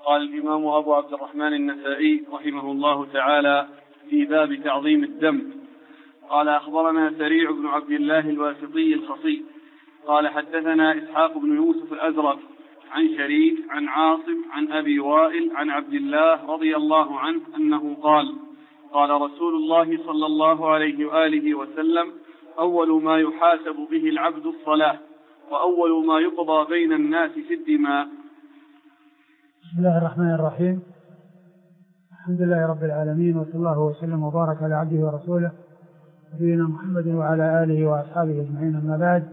قال الإمام أبو عبد الرحمن النسائي رحمه الله تعالى في باب تعظيم الدم. قال أخبرنا سريع بن عبد الله الواسطي الخصي قال حدثنا إسحاق بن يوسف الأزرق عن شريك عن عاصم عن أبي وائل عن عبد الله رضي الله عنه أنه قال قال رسول الله صلى الله عليه وآله وسلم أول ما يحاسب به العبد الصلاة وأول ما يقضى بين الناس في الدماء. بسم الله الرحمن الرحيم. الحمد لله رب العالمين، وصلى الله وسلم وبارك على عبده ورسوله نبينا محمد وعلى آله وأصحابه أجمعين، أما بعد.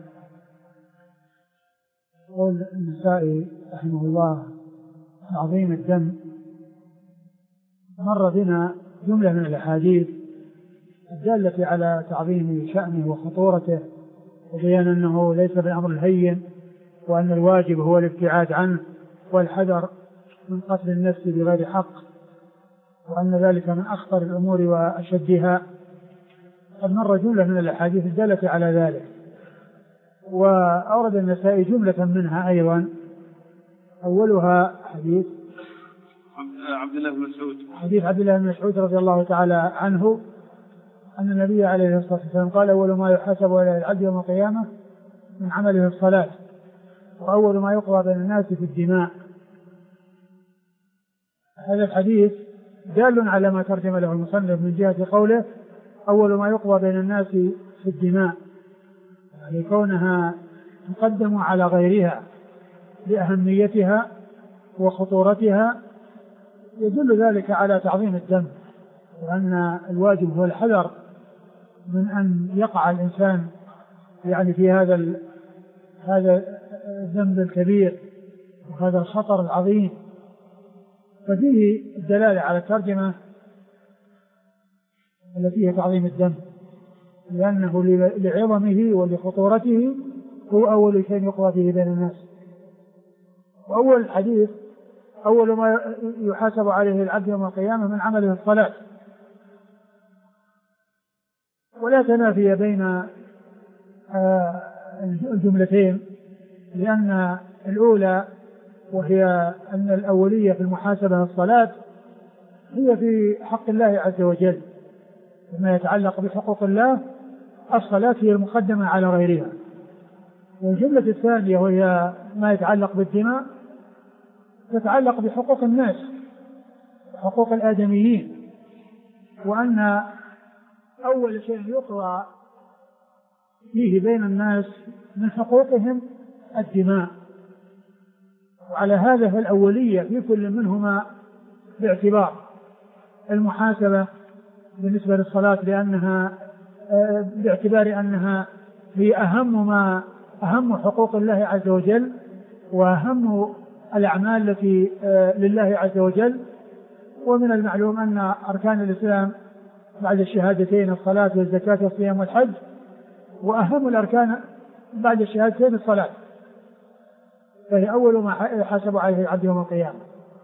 يقول النسائي رحمه الله تعظيم الدم. مر بنا جملة من الأحاديث الدالة على تعظيم شأنه وخطورته، وبيان أنه ليس بالأمر الهين، وأن الواجب هو الابتعاد عنه والحذر من قتل النفس بغير حق، وأن ذلك من أخطر الأمور وأشدها. قد مر جملة من الأحاديث الدالة على ذلك، وأورد النسائي جملة منها أيضا. أولها حديث عبد الله بن مسعود، حديث عبد الله بن مسعود رضي الله تعالى عنه أن النبي عليه الصلاة والسلام قال أول ما يحاسب عليه العبد يوم القيامة من عمله الصلاة، وأول ما يقضى بين الناس في الدماء. هذا الحديث دال على ما ترجم له المصنف من جهة قوله أول ما يقضى بين الناس في الدماء، يعني كونها تقدم على غيرها لأهميتها وخطورتها، يدل ذلك على تعظيم الدم، وأن الواجب هو الحذر من أن يقع الإنسان يعني في هذا الذنب الكبير وهذا الخطر العظيم. ففيه الدلالة على الترجمة التي هي تعظيم الدم، لأنه لعظمه ولخطورته هو أول شيء يقضى فيه بين الناس. وأول الحديث أول ما يحاسب عليه العبد يوم القيامة من عمله الصلاة، ولا تنافي بين الجملتين، لأن الأولى وهي أن الأولية في المحاسبة الصلاة هي في حق الله عز وجل، وما يتعلق بحقوق الله الصلاة هي المقدمة على غيرها. والجملة الثانية وهي ما يتعلق بالدماء تتعلق بحقوق الناس وحقوق الآدميين، وأن أول شيء يقضى فيه بين الناس من حقوقهم الدماء. وعلى هذا فالأولية في كل منهما باعتبار المحاسبة بالنسبة للصلاة، لأنها باعتبار أنها هي أهم حقوق الله عز وجل وأهم الأعمال التي لله عز وجل. ومن المعلوم أن أركان الإسلام بعد الشهادتين الصلاة والزكاة والصيام والحج، وأهم الأركان بعد الشهادتين الصلاة، فهي أول ما يحاسب عليه العبد يوم القيامة.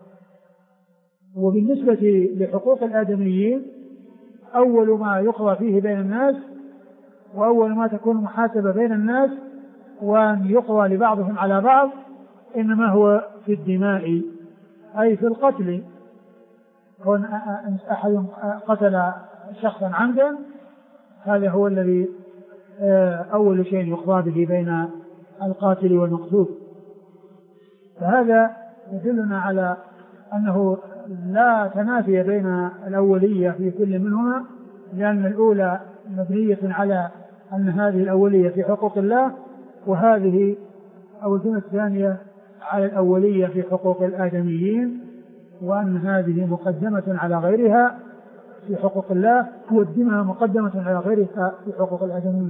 وبالنسبة لحقوق الآدميين أول ما يقضى فيه بين الناس وأول ما تكون محاسبة بين الناس وأن يقضى لبعضهم على بعض إنما هو في الدماء، أي في القتل. كون أحد قتل شخصا عمدا هذا هو الذي أول شيء يقضى به بين القاتل والمقتول. فهذا يدلنا على أنه لا تنافي بين الأولية في كل منهما، لأن الأولى مبنية على أن هذه الأولية في حقوق الله، وهذه أو الجملة الثانية على الأولية في حقوق الآدميين، وأن هذه مقدمة على غيرها في حقوق الله، والدماء مقدمة على غيرها في حقوق الآدميين.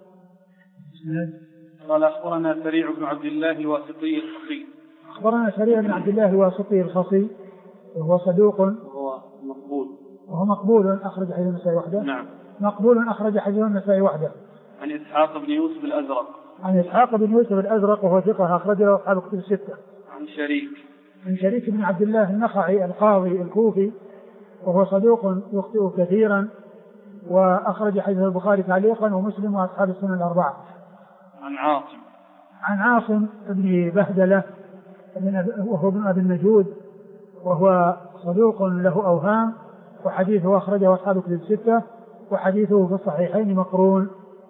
قال أخبرنا سريع بن عبد الله الواسطي الخصي. أخبرنا سريع بن عبد الله الواسطي الخصي وهو صدوق وهو مقبول أخرج حديث النسائي وحده. نعم. مقبول أخرج حديث النسائي وحده. عن إسحاق بن يوسف الأزرق. عن إسحاق بن يوسف الأزرق وهو ثقة أخرج له أصحاب الكتب الستة. عن شريك بن عبد الله النخعي القاضي الكوفي وهو صدوق يخطئ كثيرا، وأخرج حديث البخاري تعليقا ومسلم وأصحاب السنن الأربعة. عن عاصم بن بهدلة وهو ابن أبي النجود وهو صدوق له أوهام، وحديثه أخرجه أصحاب الكتب الستة، وحديثه في الصحيحين مقرون.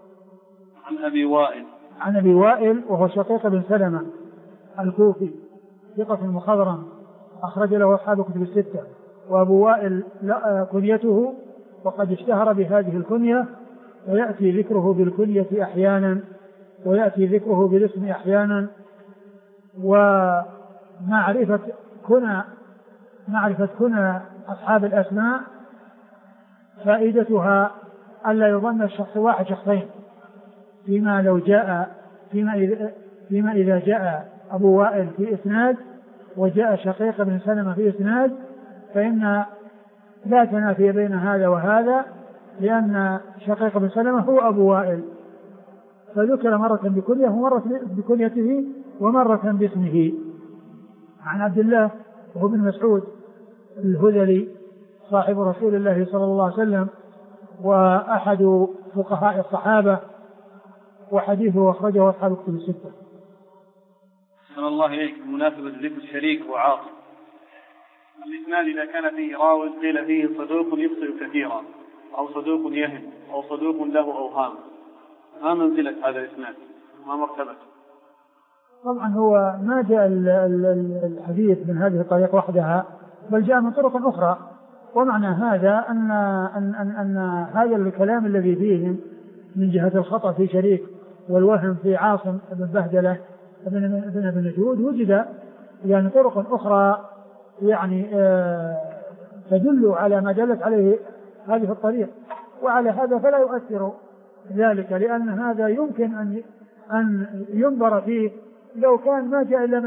عن أبي وائل وهو شقيق بن سلمة الكوفي ثقة مخضرم أخرج له أصحاب الكتب الستة. وأبو وائل كنيته، وقد اشتهر بهذه الكنية، ويأتي ذكره بالكنية أحيانا ويأتي ذكره بالاسم أحيانا. ومعرفة كنى أصحاب الأسماء فائدتها ألا يظن الشخص واحد شخصين، فيما إذا جاء أبو وائل في إسناد وجاء شقيق بن سلمة في إسناد فإن لا تنافي بين هذا وهذا، لأن شقيق بن سلمة هو أبو وائل، فذكر مرة بكنيته ومرة بكنيته ومرة باسمه. عن عبد الله وهو بن مسعود الهذلي صاحب رسول الله صلى الله عليه وسلم وأحد فقهاء الصحابة، وحديثه أخرجه أصحاب الكتب الستة. صلى الله إليك. بمناسبة ذكر الشريك وعاصم، الإسناد إذا كان فيه راوي قيل فيه صدوق يخطئ كثيرا أو صدوق يهم أو صدوق له أوهام، ما منزلة هذا الإسناد؟ ما مرتبته؟ طبعا هو ما جاء الحديث من هذه الطريقة وحدها، بل جاء من طرق أخرى. ومعنى هذا أن هذا الكلام الذي فيه من جهة الخطأ في شريك والوهم في عاصم بن بهدلة بن نجود وجد يعني طرق أخرى يعني تدل على ما دلت عليه هذه الطريق، وعلى هذا فلا يؤثر ذلك، لأن هذا يمكن أن ينظر فيه لو كان ما جاء إلا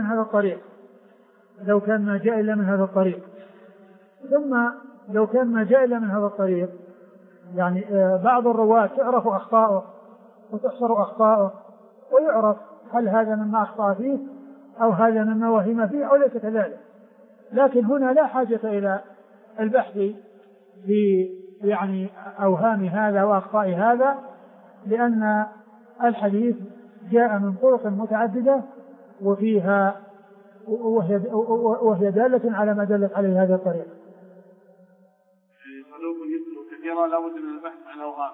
من هذا الطريق، ثم لو كان ما جاء إلا من هذا الطريق يعني بعض الرواة تعرف أخطاؤه وتحصر أخطاؤه ويعرف هل هذا مما أخطأ فيه أو هذا مما وهم فيه أو ليس كذلك. لكن هنا لا حاجة إلى البحث في يعني أوهام هذا وأخطاء هذا، لأن الحديث جاء من طرق متعددة وفيها وهي دالة على ما دلت عليه هذه الطريقة. صدوق يذكر كثيرا لا بد من البحث عن أوهام،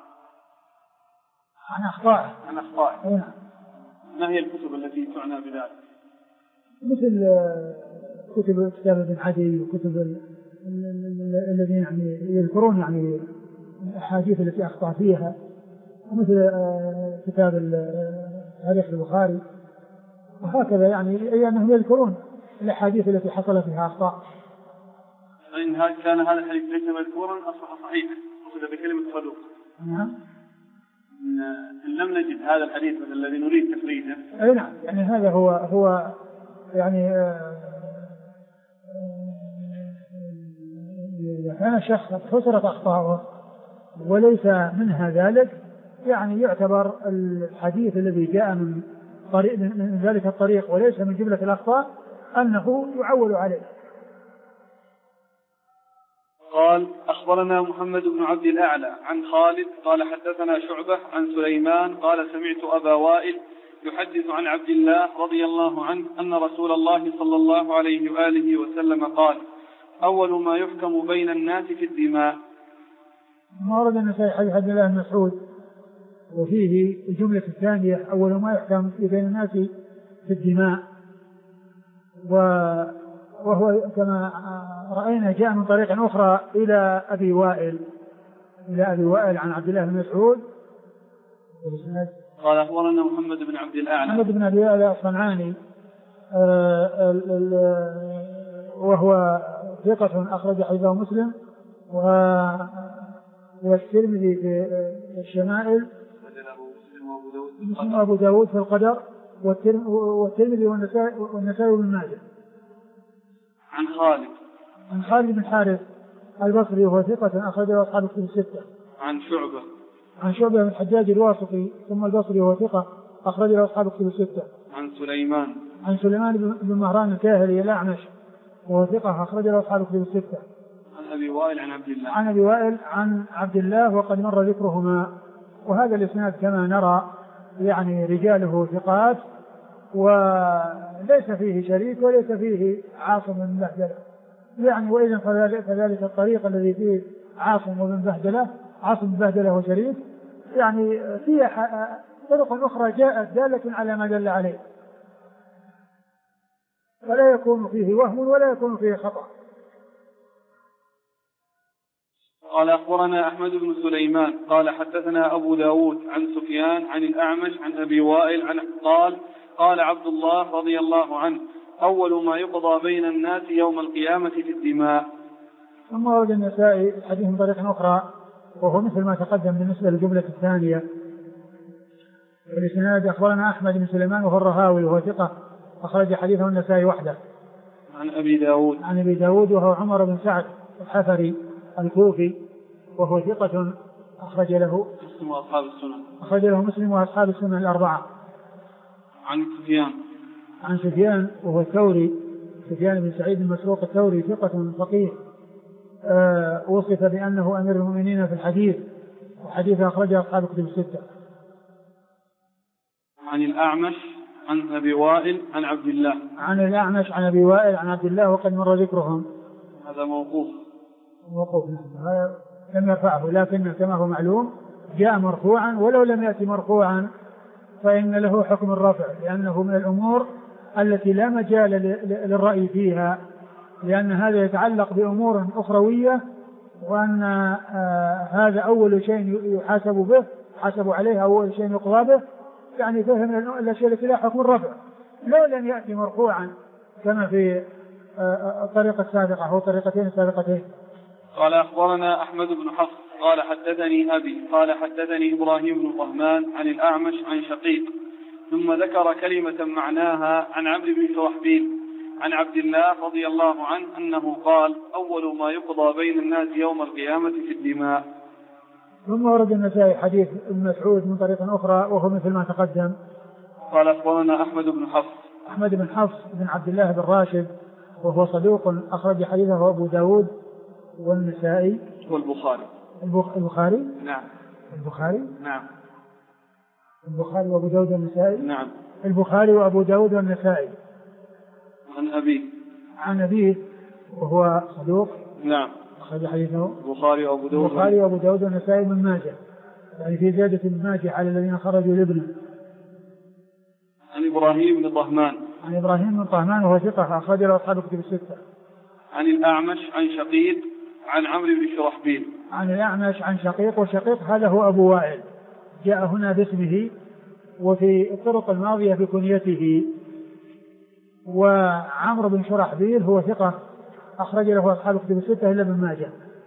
عن أخطائه. ما هي الكتب التي تعنى بذلك؟ مثل كتاب ابن عدي وكتب الذين يعني يذكرون يعني الأحاديث التي أخطأ فيها، ومثل كتاب تاريخ البخاري، وهكذا يعني أنهم يذكرون الأحاديث التي حصل فيها أخطاء. فإن كان هذا الحديث ليس مذكورا أصبح صحيحا وصل بكلمة صدوق. نعم. إن لم نجد هذا الحديث مثل الذي نريد تفريده. أي نعم، يعني هذا هو يعني إذا كان الشخص خسرت أخطاؤه وليس منها ذلك، يعني يعتبر الحديث الذي جاء من ذلك الطريق وليس من جملة الأخطاء أنه يعول عليه. قال أخبرنا محمد بن عبد الأعلى عن خالد قال حدثنا شعبة عن سليمان قال سمعت أبا وائل يحدث عن عبد الله رضي الله عنه أن رسول الله صلى الله عليه وآله وسلم قال أول ما يحكم بين الناس في الدماء. ما ورد النسائي حديث عبد الله بن مسعود وفيه الجملة الثانية أول ما يحكم بين الناس في الدماء، وهو كما رأينا جاء من طريق أخرى إلى أبي وائل عن عبد الله بن مسعود. قال أخبرنا محمد بن عبد الأعلى الصنعاني وهو ثقة أخرج حديثه مسلم والترمذي في الشمائل مسلم أبو داود في القدر والترمذي والنسائي وابن ماجه. عن خالد بن حارث البصري وهو ثقة أخرجه أصحاب الكتب الستة. عن شعبة بن الحجاج الواسطي ثم البصري وهو ثقة أخرجه أصحاب الكتب الستة. عن سليمان بن مهران الكاهلي الأعمش وهو ثقة أخرجه أصحاب الكتب الستة. عن أبي وائل عن عبد الله وقد مر ذكرهما. وهذا الإسناد كما نرى يعني رجاله ثقات وليس فيه شريك وليس فيه عاصم بن بهدلة، يعني وإذا فذلك الطريق الذي فيه عاصم بن بهدلة وشريف يعني فيه طرق أخرى جاءت دالة على ما دل عليه، ولا يكون فيه وهم ولا يكون فيه خطأ. قال أخبرنا أحمد بن سليمان قال حدثنا أبو داود عن سفيان عن الأعمش عن أبي وائل قال عبد الله رضي الله عنه: أول ما يقضى بين الناس يوم القيامة في الدماء. ثم ورد النسائي حديث من طريق أخرى وهو مثل ما تقدم بالنسبة للجملة الثانية. الإسناد: أخبرنا أحمد بن سليمان وهو الرهاوي وهو ثقة أخرج حديثه النسائي وحده. عن أبي داود وهو عمر بن سعد الحفري الكوفي وهو ثقة أخرج له مسلم وأصحاب السنن الأربعة. عن سفيان وهو الثوري، سفيان بن سعيد المسروق الثوري ثقة فقيه، وصف بأنه أمير المؤمنين في الحديث، وحديثه أخرجه أصحاب الكتب الستة. عن الأعمش عن أبي وائل عن عبد الله. عن الأعمش عن أبي وائل عن عبد الله وقد مر ذكرهم. هذا موقوف هذا لم يرفعه، لكن كما هو معلوم جاء مرفوعا، ولو لم يأتي مرفوعا فإن له حكم الرفع، لأنه من الأمور التي لا مجال للرأي فيها، لأن هذا يتعلق بأمور أخروية، وأن هذا أول شيء يحاسب به، حاسب عليه أول شيء يقضى به، يعني فهم من الأشياء التي لا حكم الرفع لو لم يأتي مرفوعا كما في الطريقة السابقة أو الطريقتين السابقتين. قال أخبرنا أحمد بن حفص قال حدثني أبي قال حدثني إبراهيم بن طهمان عن الأعمش عن شقيق، ثم ذكر كلمة معناها عن عمرو بن شرحبيل عن عبد الله رضي الله عنه أنه قال: أول ما يقضى بين الناس يوم القيامة في الدماء. ثم ورد النسائي حديث ابن مسعود من طريق أخرى وهو مثل ما تقدم. قال أخبرنا أحمد بن حفص بن عبد الله بن راشد وهو صدوق أخرج حديثه أبو داود والنسائي والبخاري. البخاري؟ نعم. البخاري وأبو داود والنسائي؟ نعم. البخاري وأبو داود والنسائي. عن أبيه وهو صدوق. نعم. أخرج حديثه البخاري وأبو داود والنسائي من ماجه، يعني في زيادة ابن ماجه على الذين خرجوا لابنه. عن إبراهيم بن طهمان وهو ثقة أخرج له أصحاب الكتب الستة. عن الأعمش عن شقيق عن عمرو بن شرحبيل. عن الأعمش عن شقيق، وشقيق هذا هو أبو وائل، جاء هنا باسمه وفي الطرق الماضية بكنيته. وعمرو بن شرحبيل هو ثقة أخرج له أصحاب الكتب الستة إلا ابن ماجه.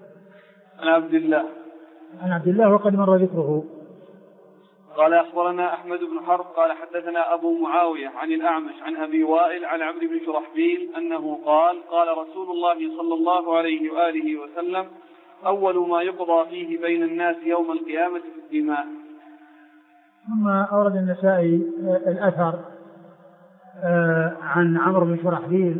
عن عبد الله وقد مر ذكره. قال أخبرنا أحمد بن حرب قال حدثنا أبو معاوية عن الأعمش عن أبي وائل عن عمرو بن شرحبيل أنه قال: قال رسول الله صلى الله عليه وآله وسلم: أول ما يقضى فيه بين الناس يوم القيامة في الدماء. ثم أورد النسائي الأثر عن عمرو بن شرحبيل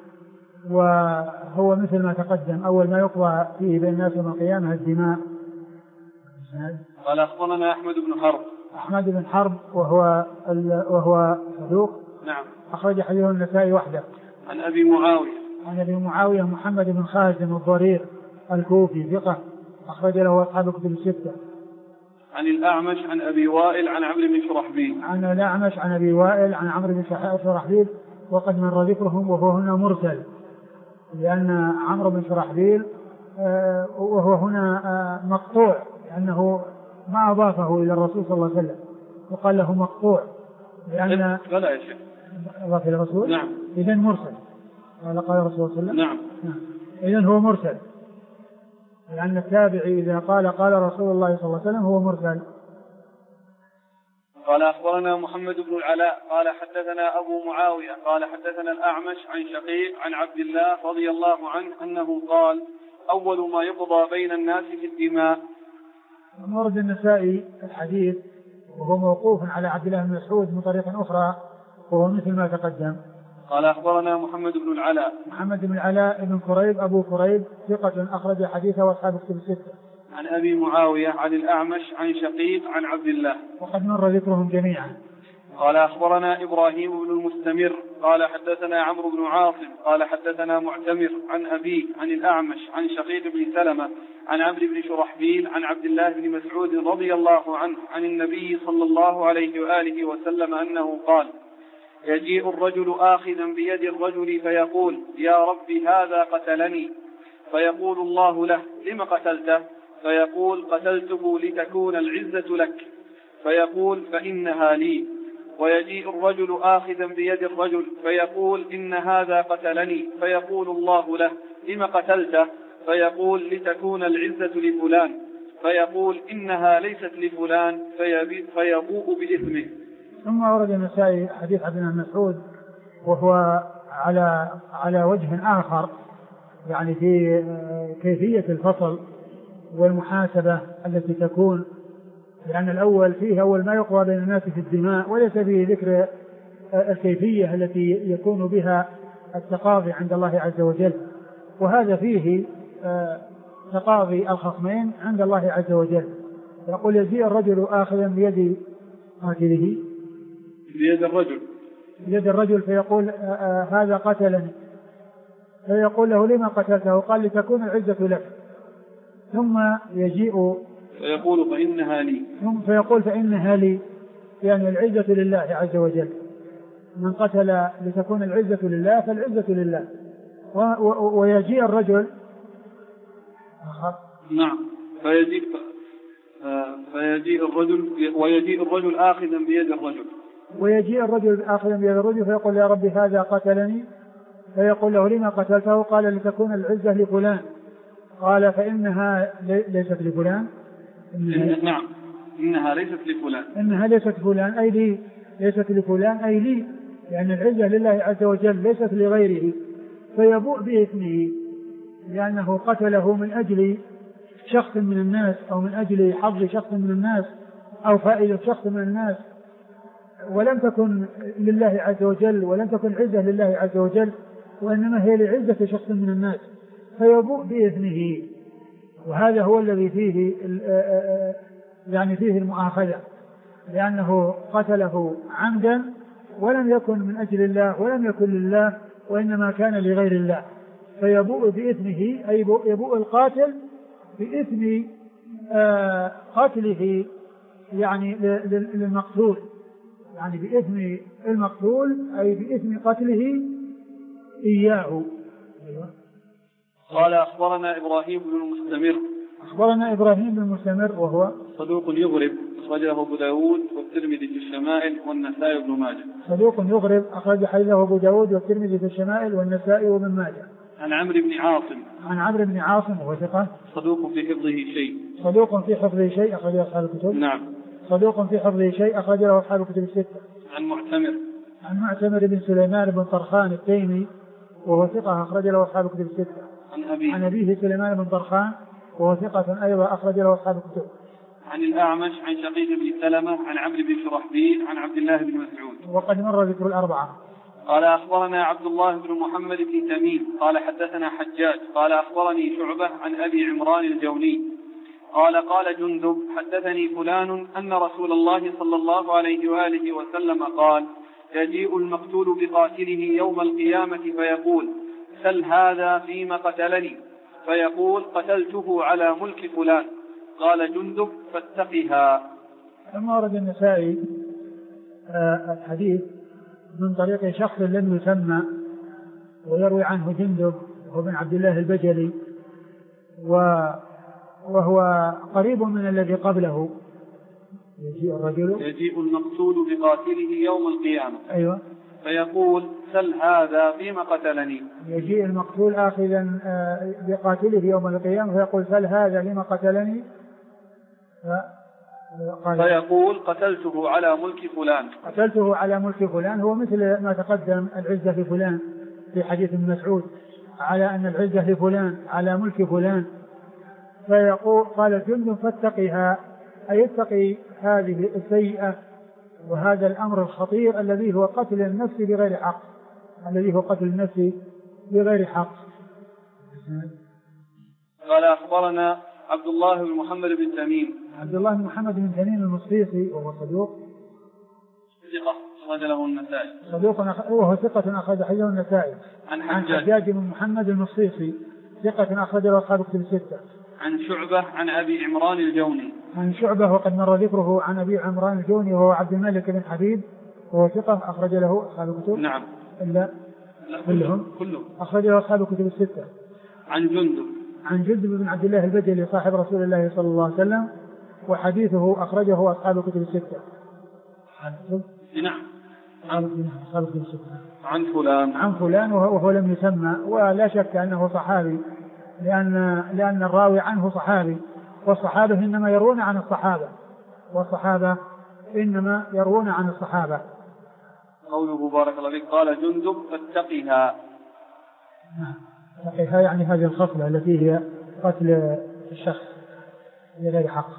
وهو مثل ما تقدم: أول ما يقضى فيه بين الناس يوم القيامة الدماء. قال أخبرنا أحمد بن حرب وهو صدوق. نعم. أخرج حديثه النسائي وحده. عن أبي معاوية محمد بن خازم الضرير الكوفي ثقة أخرج له أصحاب الكتب الستة. عن الأعمش عن أبي وائل عن عمرو بن شرحبيل. عن الأعمش عن أبي وائل عن عمرو بن شرحبيل وقد مر ذكرهم، وهو هنا مرسل، لأن عمرو بن شرحبيل وهو هنا مقطوع، لأنه ما أضافه إلى الرسول صلى الله عليه وسلم وقال له مقطوع، لأن لا يا شيخ أضاف إلى الرسول. نعم. إذن مرسل. قال الرسول صلى الله عليه وسلم. نعم. إذن هو مرسل، لأن التابعي إذا قال رسول الله صلى الله عليه وسلم هو مرسل. قال أخبرنا محمد بن العلاء قال حدثنا أبو معاوية قال حدثنا الأعمش عن شقيق عن عبد الله رضي الله عنه أنه قال: أول ما يقضى بين الناس في الدماء. ورد النسائي الحديث وهو موقوف على عبد الله بن مسعود من طريق أخرى وهو مثل ما تقدم. قال أخبرنا محمد بن العلاء بن كريب أبو كريب ثقة أخرج حديثه وأصحاب الكتب الستة. عن أبي معاوية عن الأعمش عن شقيق عن عبد الله وقد مر ذكرهم جميعا. قال أخبرنا إبراهيم بن المستمر قال حدثنا عمرو بن عاصم قال حدثنا معتمر عن أبيه عن الأعمش عن شقيق بن سلمة عن عمرو بن شرحبيل عن عبد الله بن مسعود رضي الله عنه عن النبي صلى الله عليه وآله وسلم أنه قال: يجيء الرجل آخذا بيد الرجل فيقول: يا رب هذا قتلني، فيقول الله له: لم قتلته؟ فيقول: قتلته لتكون العزة لك، فيقول: فإنها لي. ويجيء الرجل آخذا بيد الرجل فيقول: إن هذا قتلني، فيقول الله له: لم قتلته؟ فيقول: لتكون العزة لفلان، فيقول: إنها ليست لفلان، فيبوء بإثمه. ثم ورد النسائي حديث عبد الله بن مسعود وهو على وجه آخر، يعني في كيفية الفصل والمحاسبة التي تكون، لأن الأول فيه أول ما يقضى بين الناس في الدماء، وليس فيه ذكر الكيفية التي يكون بها التقاضي عند الله عز وجل، وهذا فيه تقاضي الخصمين عند الله عز وجل. يقول: يجيء الرجل آخذا بيد قاتله بيد الرجل فيقول: هذا قتلني، فيقول له: لما قتلته؟ قال: لتكون العزة لك. ثم يجيء فيقول: فإنها لي. فيقول: فإنها لي، يعني العزة لله عز وجل. من قتل لتكون العزة لله فالعزة لله. ويجيء الرجل نعم ويجيء الرجل آخذا بيد الرجل فيقول: يا رب هذا قتلني، فيقول له: لما قتلته؟ قال: لتكون العزة لفلان. قال: فإنها ليست لفلان. نعم، إنها ليست لفلان أي لي، ليست لفلان أي لي، لأن العزة لله عز وجل ليست لغيره، فيبوء بإثمه لأنه قتله من أجل شخص من الناس، أو من أجل حظ شخص من الناس، أو فائدة شخص من الناس، ولم تكن لله عز وجل، ولم تكن عزة لله عز وجل، وإنما هي لعزة شخص من الناس، فيبوء بإثمه. وهذا هو الذي فيه يعني فيه المؤاخذة، لأنه قتله عمدا ولم يكن من أجل الله ولم يكن لله، وإنما كان لغير الله، فيبوء بإثمه، أي يبوء القاتل بإثم قتله يعني للمقتول، يعني بإثم المقتول أي بإثم قتله إياه. قال: أخبرنا إبراهيم بن المستمر وهو صدوق يغرب، أخرجه أبو داود والترمذي في الشمائل والنسائي وابن ماجه. صدوق يغرب، أخرج حديثه أبو داود والترمذي في الشمائل والنسائي وابن ماجه. عن عمرو بن عاصم وهو ثقة صدوق في حفظه شيء أخرجه أصحاب الكتب. نعم. صدوق في حفظه شيء أخرجه أصحاب الكتب الستة. عن معتمر بن سليمان بن طرخان التيمي وهو ثقة أخرج له أصحاب الكتب الستة. عن أبيه سليمان بن طرخان وهو ثقة أيضا أخرج له أصحاب الكتب. عن الأعمش عن شقيق بن سلمة عن عمرو بن شرحبيل عن عبد الله بن مسعود. وقد مر ذكر الأربعة. قال: أخبرنا عبد الله بن محمد بن تميم قال حدثنا حجاج قال أخبرني شعبة عن أبي عمران الجوني قال جندب: حدثني فلان أن رسول الله صلى الله عليه وآله وسلم قال: يجيء المقتول بقاتله يوم القيامة فيقول: سل هذا فيما قتلني، فيقول: قتلته على ملك فلان. قال جندب: فاتقها. ثم ورد النسائي الحديث من طريق شخص لم يسمى، ويروي عنه جندب وابن عبد الله البجلي، وهو قريب من الذي قبله. يجيء المقتول بقاتله يوم القيامة. أيوة. فيقول: سل هذا فيما قتلني. يجيء المقتول آخذا بقاتله يوم القيامة فيقول: سل هذا لما قتلني، فيقول: قتلته على ملك فلان. هو مثل ما تقدم العزة لفلان في حديث ابن مسعود، على أن العزة لفلان على ملك فلان. فيقول قال جند: فاتقها، أي اتقي هذه السيئة وهذا الأمر الخطير الذي هو قتل النفس بغير حق. قال: أخبرنا عبد الله بن محمد بن تميم المصيصي وهو صدوق ثقة أخرج له النسائي. صدوق وهو ثقة أخرج حديثه النسائي. عن حجاج بن محمد المصيصي ثقة أخرج له أصحاب كتب الستة. عن شعبة عن أبي عمران الجوني. عن شعبة وقد مر ذكره عن أبي عمران الجوني وهو عبد الملك بن حبيب وهو ثقة أخرج له أصحاب الكتب. نعم. إلا كلهم أخرج له أصحاب الكتب الستة. عن جندب بن عبد الله البجلي صاحب رسول الله صلى الله عليه وسلم وحديثه أخرجه أصحاب الكتب الستة. نعم. أصحاب الكتب الستة. عن فلان وهو لم يسمى ولا شك أنه صحابي لأن الراوي عنه صحابي والصحابة إنما يروون عن الصحابة. قوله بارك الله فيك قال جندب فاتقها. اتقها يعني هذه الخصلة التي هي قتل الشخص بغير حق.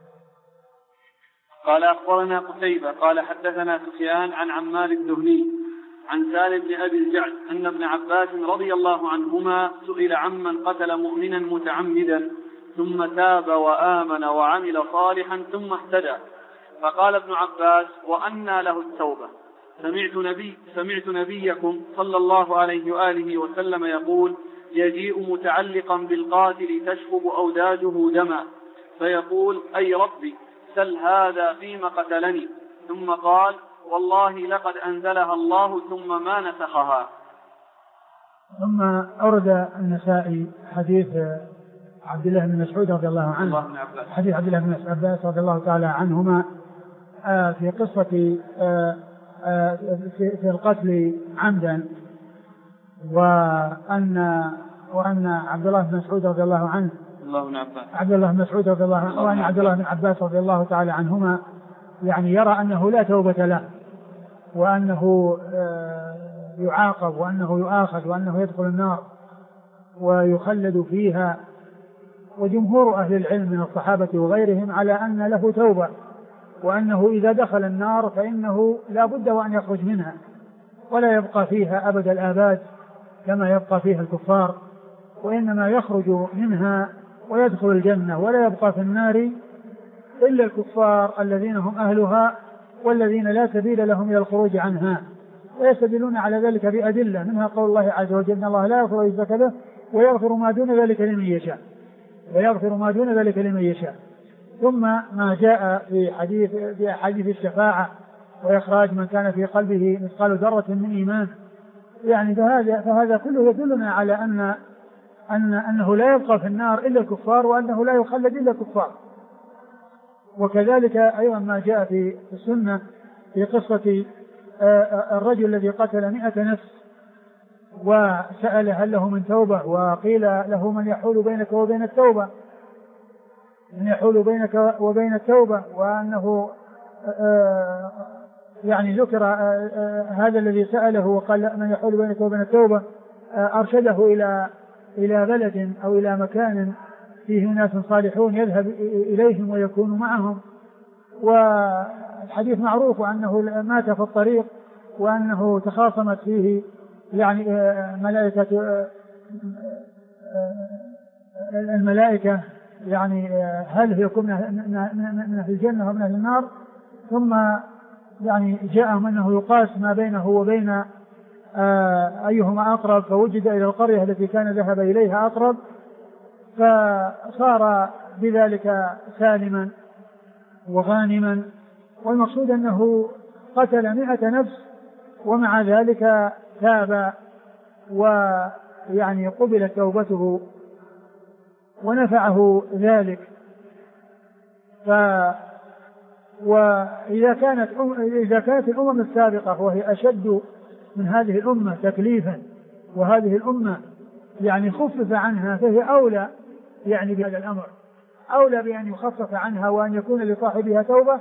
قال أخبرنا قتيبة قال حدثنا سفيان عن عمار الدهني عن سالم بن أبي الجعد أن ابن عباس رضي الله عنهما سئل عمن قتل مؤمنا متعمدا ثم تاب وآمن وعمل صالحا ثم اهتدى فقال ابن عباس وأنى له التوبة سمعت نبيكم صلى الله عليه وآله وسلم يقول يجيء متعلقا بالقاتل تشفب أوداجه دما فيقول أي ربي سل هذا فيما قتلني ثم قال والله لقد أنزلها الله ثم ما نسخها. ثم أورد النسائي حديث عبد الله بن مسعود رضي الله عنه حديث عبد الله بن عباس رضي الله تعالى عنهما في قصة في القتل عمدا وأن عبد الله بن مسعود رضي الله عنه وأن عبد الله بن عباس رضي الله تعالى عنهما يعني يرى أنه لا توبة له وأنه يعاقب وأنه يؤاخذ وأنه يدخل النار ويخلد فيها. وجمهور أهل العلم من الصحابة وغيرهم على أن له توبة وأنه إذا دخل النار فإنه لا بد وأن يخرج منها ولا يبقى فيها أبد الآباد كما يبقى فيها الكفار وإنما يخرج منها ويدخل الجنة ولا يبقى في النار إلا الكفار الذين هم أهلها والذين لا سبيل لهم إلى الخروج عنها ويستدلون على ذلك بأدلة منها قول الله عز وجل إن الله لا يغفر أن يشرك به ويغفر ما دون ذلك لمن يشاء ثم ما جاء في حديث الشفاعة وإخراج من كان في قلبه مثقال ذرة من إيمان يعني فهذا كله يدلنا على أنه لا يبقى في النار إلا الكفار وأنه لا يخلد إلا الكفار. وكذلك أيضا ما جاء في السنة في قصة الرجل الذي قتل 100 نفس وسأل هل له من توبة وقيل له من يحول بينك وبين التوبة وأنه يعني ذكر هذا الذي سأله وقال من يحول بينك وبين التوبة أرشده إلى بلد أو إلى مكان فيه ناس صالحون يذهب إليهم ويكون معهم. والحديث معروف أنه مات في الطريق وأنه تخاصمت فيه يعني الملائكة يعني هل يكون من أهل الجنة ومن أهل النار ثم يعني جاءهم أنه يقاس ما بينه وبين أيهما أقرب فوجد إلى القرية التي كان ذهب إليها أقرب فصار بذلك سالما وغانما. والمقصود أنه قتل 100 نفس ومع ذلك تاب ويعني قبلت توبته ونفعه ذلك. وإذا كانت الأمم السابقة وهي أشد من هذه الأمة تكليفا وهذه الأمة يعني خفف عنها فهي أولى يعني بهذا الأمر أولى بأن يخفف عنها وأن يكون لصاحبها توبة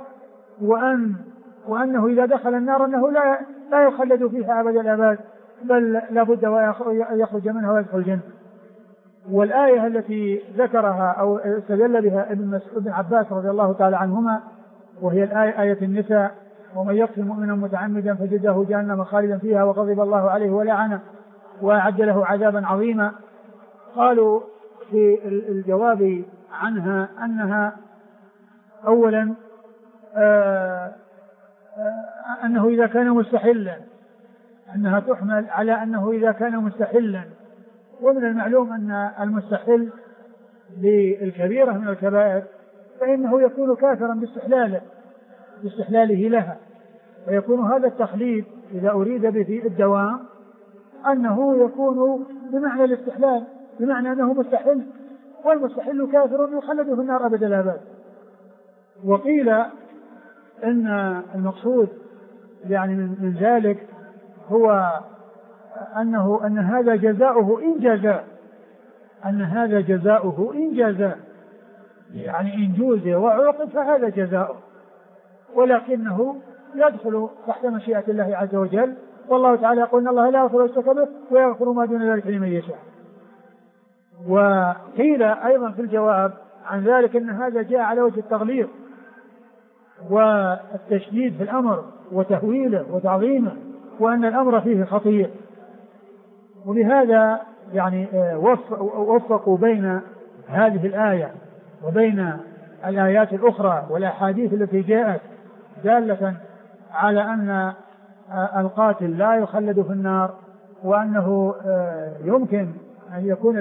وأنه إذا دخل النار أنه لا يخلد فيها أبد الآباد بل لابد ويخرج منها ويدخل الجنة. والآية التي ذكرها أو استدل بها ابن عباس رضي الله تعالى عنهما وهي آية النساء ومن يقتل مؤمنا متعمدا فجزاه جهنم خالدا فيها وغضب الله عليه ولعنه وأعد له عذابا عظيما. قالوا في الجواب عنها أنها أولا أنه إذا كان مستحلا، أنها تحمل على أنه إذا كان مستحلا، ومن المعلوم أن المستحل للكبيرة من الكبائر فإنه يكون كافرا باستحلاله لها، ويكون هذا التخليد إذا أريد به الدوام أنه يكون بمعنى الاستحلال، بمعنى أنه مستحل، والمستحل كافر يخلد في النار أبد الآباد. وقيل إن المقصود يعني من ذلك هو أن هذا جزاؤه إن جزاء، أن هذا جزاؤه إن جزاء، يعني إن جوزي وعوقب فهذا جزاؤه، ولكنه يدخل تحت مشيئة الله عز وجل، والله تعالى يقول إن الله لا يغفر الشرك به ويغفر ما دون ذلك لمن يشاء. وقيل أيضا في الجواب عن ذلك أن هذا جاء على وجه التغليظ والتشديد في الأمر وتهويله وتعظيمه، وأن الأمر فيه خطير. وبهذا يعني وفقوا بين هذه الآية وبين الآيات الأخرى والأحاديث التي جاءت دالة على أن القاتل لا يخلد في النار، وأنه يمكن أن يكون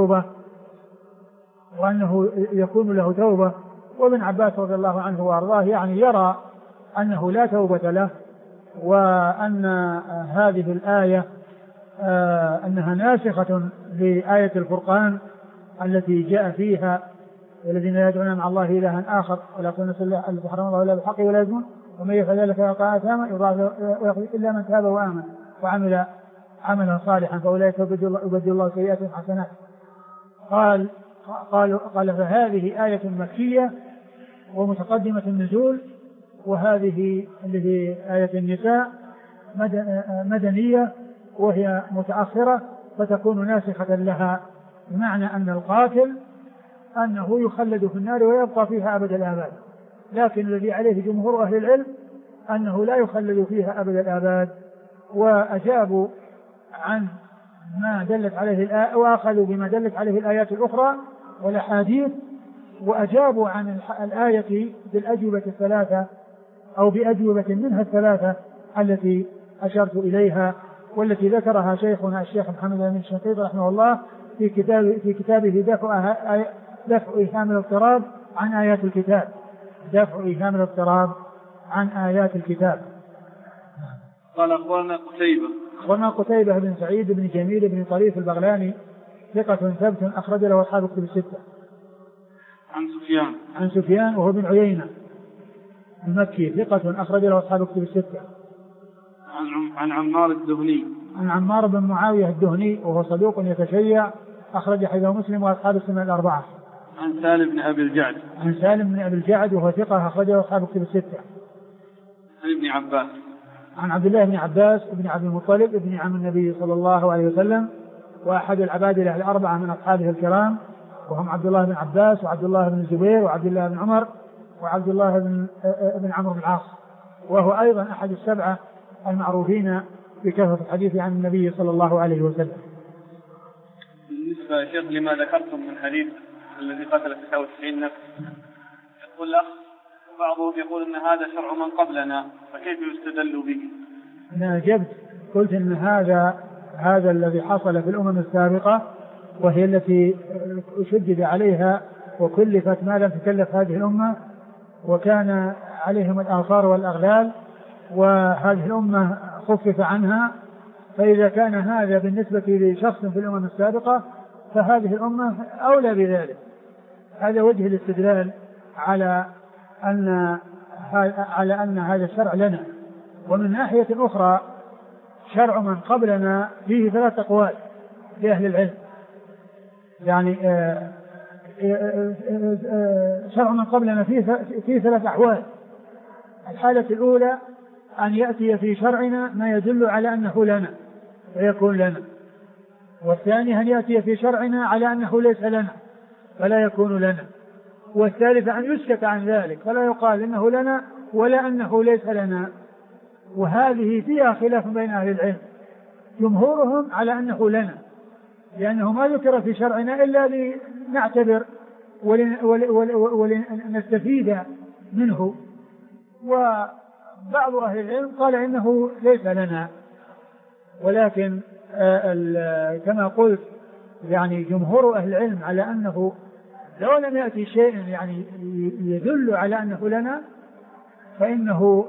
له توبة، وابن عباس رضي الله عنه وأرضاه يعني يرى أنه لا توبة له، وأن هذه الآية أنها ناسخة لآية الفرقان التي جاء فيها الذين يدعون مع الله إلها آخر ولا يقتلون النفس التي حرم الله إلا بالحق ولا يزنون ومن يفعل ذلك يلقى أثاما يضاعف إلا من تاب وآمن وعمل عملا صالحا فأولئك يبدل الله سيئاتهم حسنات. قال فهذه آية مكية ومتقدمة النزول، وهذه اللي هي آية النساء مدنية وهي متأخرة فتكون ناسخة لها، بمعنى أن القاتل أنه يخلد في النار ويبقى فيها أبد الآباد، لكن الذي عليه جمهور أهل العلم أنه لا يخلد فيها أبد الآباد، وأجابوا عن ما دلت عليه الآية وأخذوا بما دلت عليه الآيات الأخرى والأحاديث، وأجابوا عن الآية بالأجوبة الثلاثة أو بأجوبة منها الثلاثة التي أشرت إليها، والتي ذكرها شيخنا الشيخ محمد بن الشنقيطي رحمه الله في كتابه دفع إيهام الاضطراب عن آيات الكتاب. دفع إيهام الاضطراب عن آيات الكتاب. قال أخبرنا قتيبة بن سعيد بن جميل بن طريف البغلاني ثقة ثبت أخرج له أصحاب الكتب الستة. عن سفيان وهو بن عيينة المكي ثقة أخرج له أصحاب الكتب الستة. عن عمار الدهني. عن عمار بن معاوية الدهني وهو صدوق يتشيع أخرج حديثه مسلم وأصحاب السنن الأربعة. عن سالم بن أبي الجعد. عن سالم بن أبي الجعد وهو ثقة أخرجه أصحاب الكتب الستة. عن ابن عباس. عن عبد الله بن عباس بن عبد المطلب ابن عم النبي صلى الله عليه وسلم، وأحد العبادلة الأربعة من أصحابه الكرام، وهم عبد الله بن عباس وعبد الله بن الزبير وعبد الله بن عمر وعبد الله بن عمرو بن العاص، وهو أيضا أحد السبعة المعروفين بكثرة الحديث عن النبي صلى الله عليه وسلم. بالنسبة يا شيخ لما ذكرتم من حديث الذي قتل 99 نفس، يقول الأخ بعضهم يقول أن هذا شرع من قبلنا فكيف يستدل به؟ أنا أجبت قلت أن هذا الذي حصل في الأمم السابقة وهي التي شدد عليها وكلفت ما لم تكلف هذه الأمة، وكان عليهم الآثار والأغلال، وهذه الأمة خفف عنها، فإذا كان هذا بالنسبة لشخص في الأمم السابقة فهذه الأمة أولى بذلك. هذا وجه الاستدلال على أن هذا الشرع لنا. ومن ناحية أخرى شرع من قبلنا فيه 3 أقوال لأهل العلم، يعني شرع من قبلنا فيه 3 أحوال. الحالة الأولى أن يأتي في شرعنا ما يدل على أنه لنا فيكون لنا، والثاني أن يأتي في شرعنا على أنه ليس لنا فلا يكون لنا، والثالث أن يسكت عن ذلك فلا يقال إنه لنا ولا أنه ليس لنا. وهذه فيها خلاف بين أهل العلم، جمهورهم على أنه لنا لأنه ما ذكر في شرعنا إلا لنعتبر ولنستفيد منه، بعض أهل العلم قال إنه ليس لنا، ولكن كما قلت يعني جمهور أهل العلم على أنه لو لم يأتي شيء يعني يدل على أنه لنا فإنه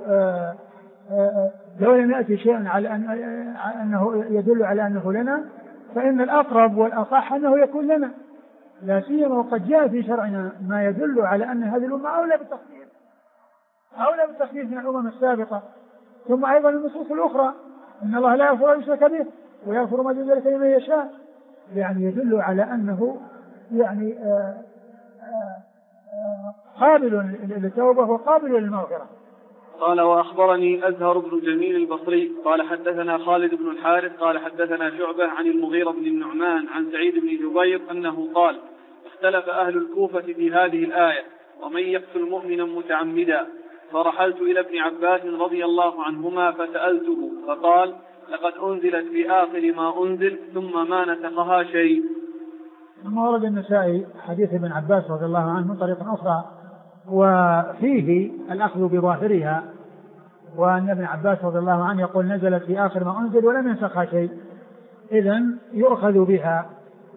لو لم يأتي شيء على أنه يدل على أنه لنا فإن الأقرب والأصح أنه يكون لنا، لا سيما وقد جاء في شرعنا ما يدل على أن هذه الأمة أولى بالتخفيف من الأمم السابقة. ثم أيضا النصوص الأخرى إن الله لا يغفر أن يشرك به ويغفر ما دون ذلك لمن يشاء، يعني يدل على أنه يعني قابل للتوبة وقابل للمغفرة. قال وأخبرني أزهر بن جميل البصري قال حدثنا خالد بن الحارث قال حدثنا شعبة عن المغيرة بن النعمان عن سعيد بن جبير أنه قال اختلف أهل الكوفة في هذه الآية ومن يقتل مؤمنا متعمدا، فرحلت إلى ابن عباس رضي الله عنهما فسألته فقال لقد أنزلت في آخر ما أنزل ثم ما نسخها شيء. ثم ورد النسائي حديث ابن عباس رضي الله عنه من طريق أخرى وفيه الأخذ بظاهرها، وأن ابن عباس رضي الله عنه يقول نزلت في آخر ما أنزل ولم ينسخها شيء، إذن يؤخذ بها.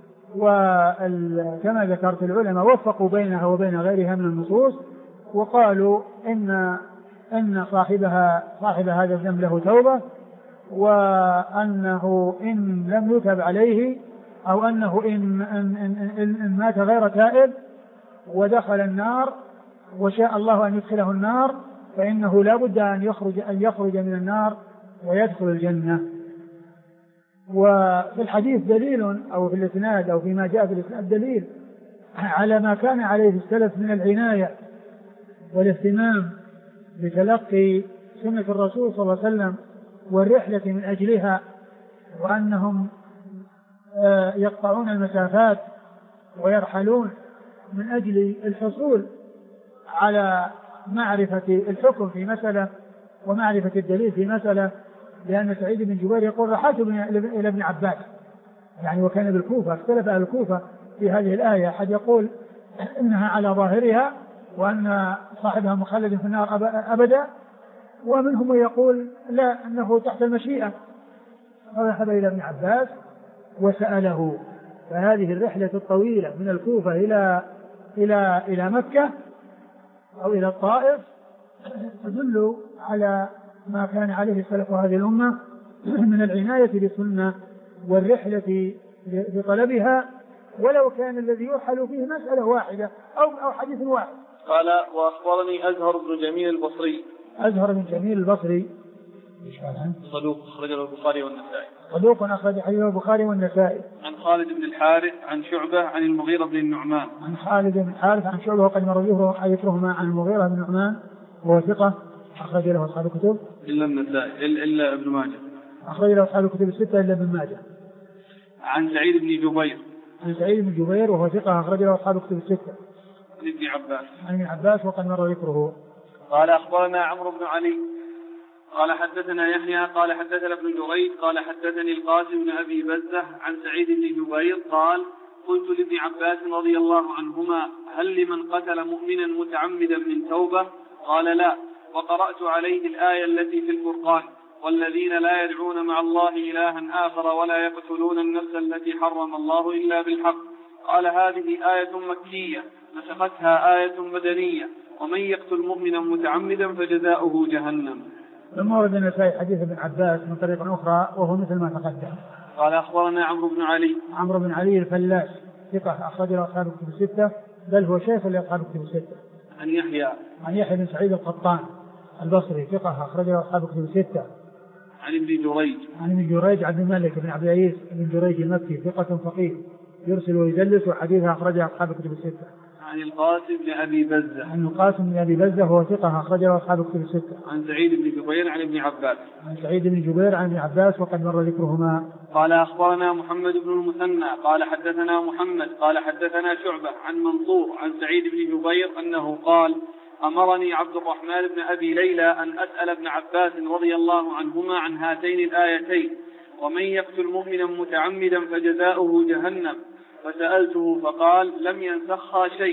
وكما ذكرت العلماء وفقوا بينها وبين غيرها من النصوص وقالوا إن صاحب هذا الذنب له توبة، وأنه إن لم يتب عليه أو أنه إن مات غير تائب ودخل النار وشاء الله أن يدخله النار فإنه لا بد أن يخرج من النار ويدخل الجنة. وفي الحديث دليل أو في الإسناد أو فيما جاء في الإسناد دليل على ما كان عليه السلف من العناية والاهتمام بتلقي سنة الرسول صلى الله عليه وسلم والرحلة من أجلها، وأنهم يقطعون المسافات ويرحلون من أجل الحصول على معرفة الحكم في مسألة ومعرفة الدليل في مسألة. لأن سعيد بن جبير يقول رحلت إلى ابن عباس يعني وكان بالكوفة، اختلف أهل الكوفة في هذه الآية، أحد يقول إنها على ظاهرها وأن صاحبها مخلد في النار أبدا، ومنهم يقول لا أنه تحت المشيئة، فذهب إلى ابن عباس وسأله. فهذه الرحلة الطويلة من الكوفة إلى مكة أو إلى الطائف تدل على ما كان عليه السلف هذه الأمة من العناية بالسنة والرحلة بطلبها، ولو كان الذي يرحل فيه مسألة واحدة أو حديث واحد. قال وأخبرني أزهر بن جميل البصري. أزهر بن جميل البصري صدوق أخرجه البخاري والنسائي. صدوق أخرج حديث البخاري والنسائي. عن خالد بن الحارث عن شعبة عن المغيرة بن النعمان. عن خالد بن الحارث عن شعبة وقد مر ذكرهما عن المغيرة بن النعمان وهو ثقة أخرج له أصحاب الكتب إلا النسائي إلا ابن ماجه. أخرج له أصحاب الكتب الستة إلا ابن ماجه. عن سعيد بن جبير. عن سعيد بن جبير وهو ثقة أخرج له أصحاب الكتب الستة. عن ابن عباس. عن ابن عباس وقد مر ذكره. قال أخبرنا عمرو بن علي قال حدثنا يحيى قال حدثنا ابن جريج قال حدثني القاسم بن أبي بزة عن سعيد بن جبير قال قلت لابن عباس رضي الله عنهما هل لمن قتل مؤمنا متعمدا من توبة؟ قال لا، وقرأت عليه الآية التي في الفرقان والذين لا يدعون مع الله إلها آخر ولا يقتلون النفس التي حرم الله إلا بالحق. قال هذه آية مكية نسختها آية مدنية ومن يقتل مؤمنا متعمدا فجزاؤه جهنم. ثم ورد النسائي حديث ابن عباس من طريق أخرى وهو مثل ما تقدم. قال أخبرنا عمرو بن علي. عمرو بن علي الفلاس ثقة أخرج له أصحاب الكتب الستة بل هو شيخ لأصحاب الكتب الستة. عن يحيى. عن يحيى بن سعيد القطان البصري ثقة أخرج له أصحاب الكتب الستة. عن ابن جريج. عن ابن جريج عبد الملك بن عبد العزيز بن جريج المكي ثقة فقيه يرسل ويدلس وحديثه أخرجه أصحاب الكتب الستة. عن القاسم بن أبي بزة. عن القاسم بن أبي بزة وهو ثقة أخرجه أصحاب الكتب الستة. عن سعيد بن جبير عن ابن عباس. عن سعيد بن جبير عن ابن عباس وقد مر ذكرهما. قال أخبرنا محمد بن المثنى قال حدثنا محمد قال حدثنا شعبة عن منصور عن سعيد بن جبير أنه قال أمرني عبد الرحمن بن أبي ليلى أن أسأل ابن عباس رضي الله عنهما عن هاتين الآيتين ومن يقتل مؤمنا متعمدا فجزاؤه جهنم، فسألته فقال لم ينسخها شيء،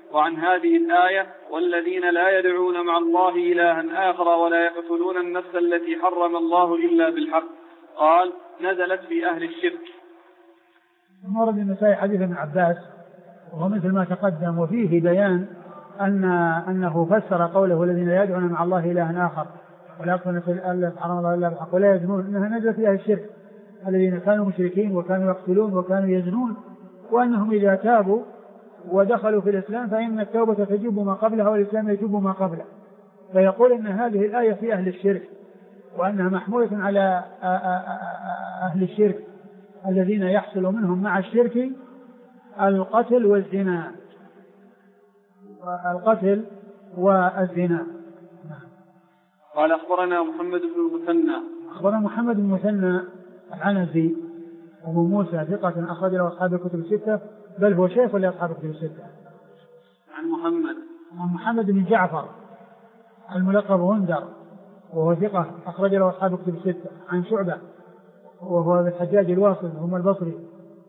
وعن هذه الآية والذين لا يدعون مع الله إلها آخر ولا يقتلون النفس التي حرم الله إلا بالحق. قال نزلت في أهل الشرك. ورد النسائي حديث ابن عباس وهو مثل ما تقدم، وفيه بيان أنه فسر قوله الذين لا يدعون مع الله إلها آخر ولا يقتلون النفس التي حرم الله إلا بالحق ولا يزنون أنها نزلت في أهل الشرك الذين كانوا مشركين وكانوا يقتلون وكانوا يزنون، وأنهم إذا تابوا ودخلوا في الإسلام فإن التوبة تجب ما قبلها والإسلام يجب ما قبله. فيقول إن هذه الآية في أهل الشرك وأنها محمولة على أهل الشرك الذين يحصل منهم مع الشرك القتل والزنا. قال أخبرنا محمد بن المثنى. أخبرنا محمد بن المثنى العنزي أبو موسى ثقة أخرج له أصحاب الكتب الستة، بل هو شيخ لأصحاب الكتب الستة. عن محمد بن جعفر الملقب غندر وهو ثقة أخرج له أصحاب الكتب الستة. عن شعبة وهو الحجاج الواصل هم البصري.